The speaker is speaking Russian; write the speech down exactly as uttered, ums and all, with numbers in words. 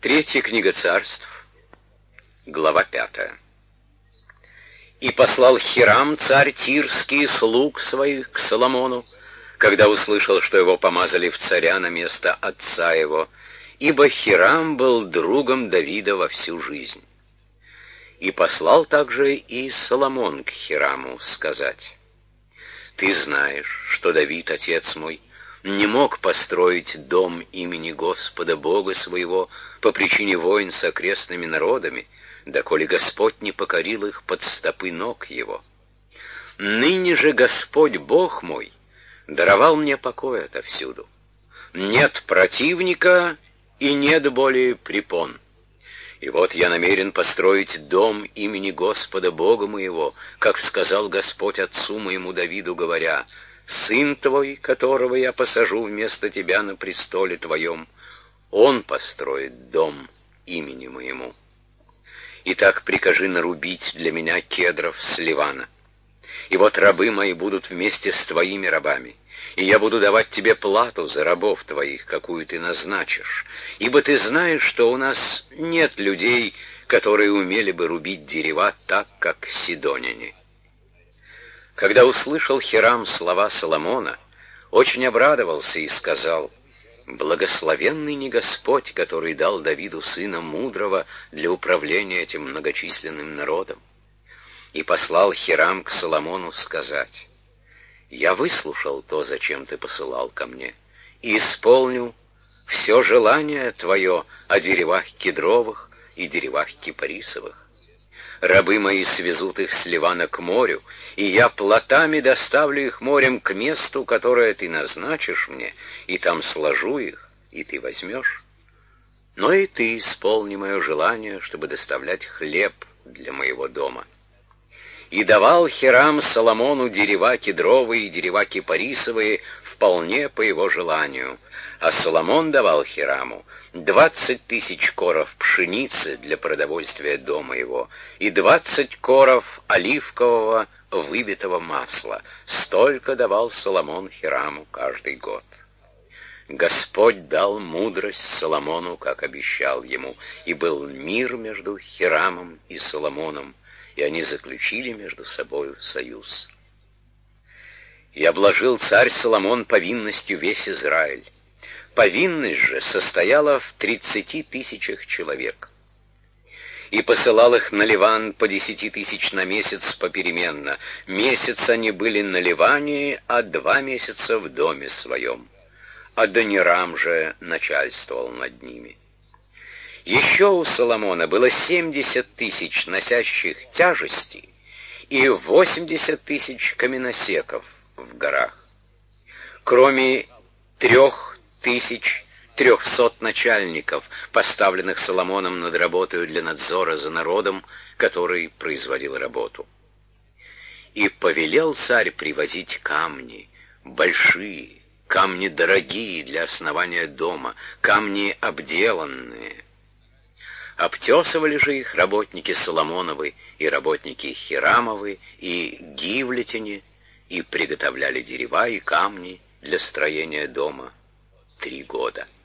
Третья книга Царств, глава пятая. «И послал Хирам, царь Тирский, слуг своих к Соломону, когда услышал, что его помазали в царя на место отца его, ибо Хирам был другом Давида во всю жизнь. И послал также и Соломон к Хираму сказать: «Ты знаешь, что Давид, отец мой, не мог построить дом имени Господа Бога своего по причине войн с окрестными народами, доколе Господь не покорил их под стопы ног его. Ныне же Господь Бог мой даровал мне покой отовсюду. Нет противника и нет более препон. И вот я намерен построить дом имени Господа Бога моего, как сказал Господь отцу моему Давиду, говоря: сын твой, которого я посажу вместо тебя на престоле твоем, он построит дом имени моему. Итак, прикажи нарубить для меня кедров с Ливана. И вот рабы мои будут вместе с твоими рабами, и я буду давать тебе плату за рабов твоих, какую ты назначишь, ибо ты знаешь, что у нас нет людей, которые умели бы рубить дерева так, как сидоняне». Когда услышал Хирам слова Соломона, очень обрадовался и сказал: «Благословенный не Господь, который дал Давиду сына мудрого для управления этим многочисленным народом». И послал Хирам к Соломону сказать: «Я выслушал то, зачем ты посылал ко мне, и исполню все желание твое о деревах кедровых и деревах кипарисовых. Рабы мои свезут их с Ливана к морю, и я плотами доставлю их морем к месту, которое ты назначишь мне, и там сложу их, и ты возьмешь. Но и ты исполни мое желание, чтобы доставлять хлеб для моего дома». И давал Хирам Соломону дерева кедровые и дерева кипарисовые вполне по его желанию, а Соломон давал Хираму двадцать тысяч коров пшеницы для продовольствия дома его и двадцать коров оливкового выбитого масла. Столько давал Соломон Хираму каждый год. Господь дал мудрость Соломону, как обещал ему, и был мир между Хирамом и Соломоном, и они заключили между собою союз. И обложил царь Соломон повинностью весь Израиль. Повинность же состояла в тридцати тысячах человек. И посылал их на Ливан по десяти тысяч на месяц попеременно. Месяц они были на Ливане, а два месяца в доме своем. Адонирам же начальствовал над ними. Еще у Соломона было семьдесят тысяч носящих тяжести и восемьдесят тысяч каменосеков в горах, кроме трех тысяч трехсот начальников, поставленных Соломоном над работой для надзора за народом, который производил работу. И повелел царь привозить камни, большие, камни дорогие для основания дома, камни обделанные. Обтесывали же их работники Соломоновы и работники Хирамовы и гивлетяне, и приготовляли дерева и камни для строения дома три года.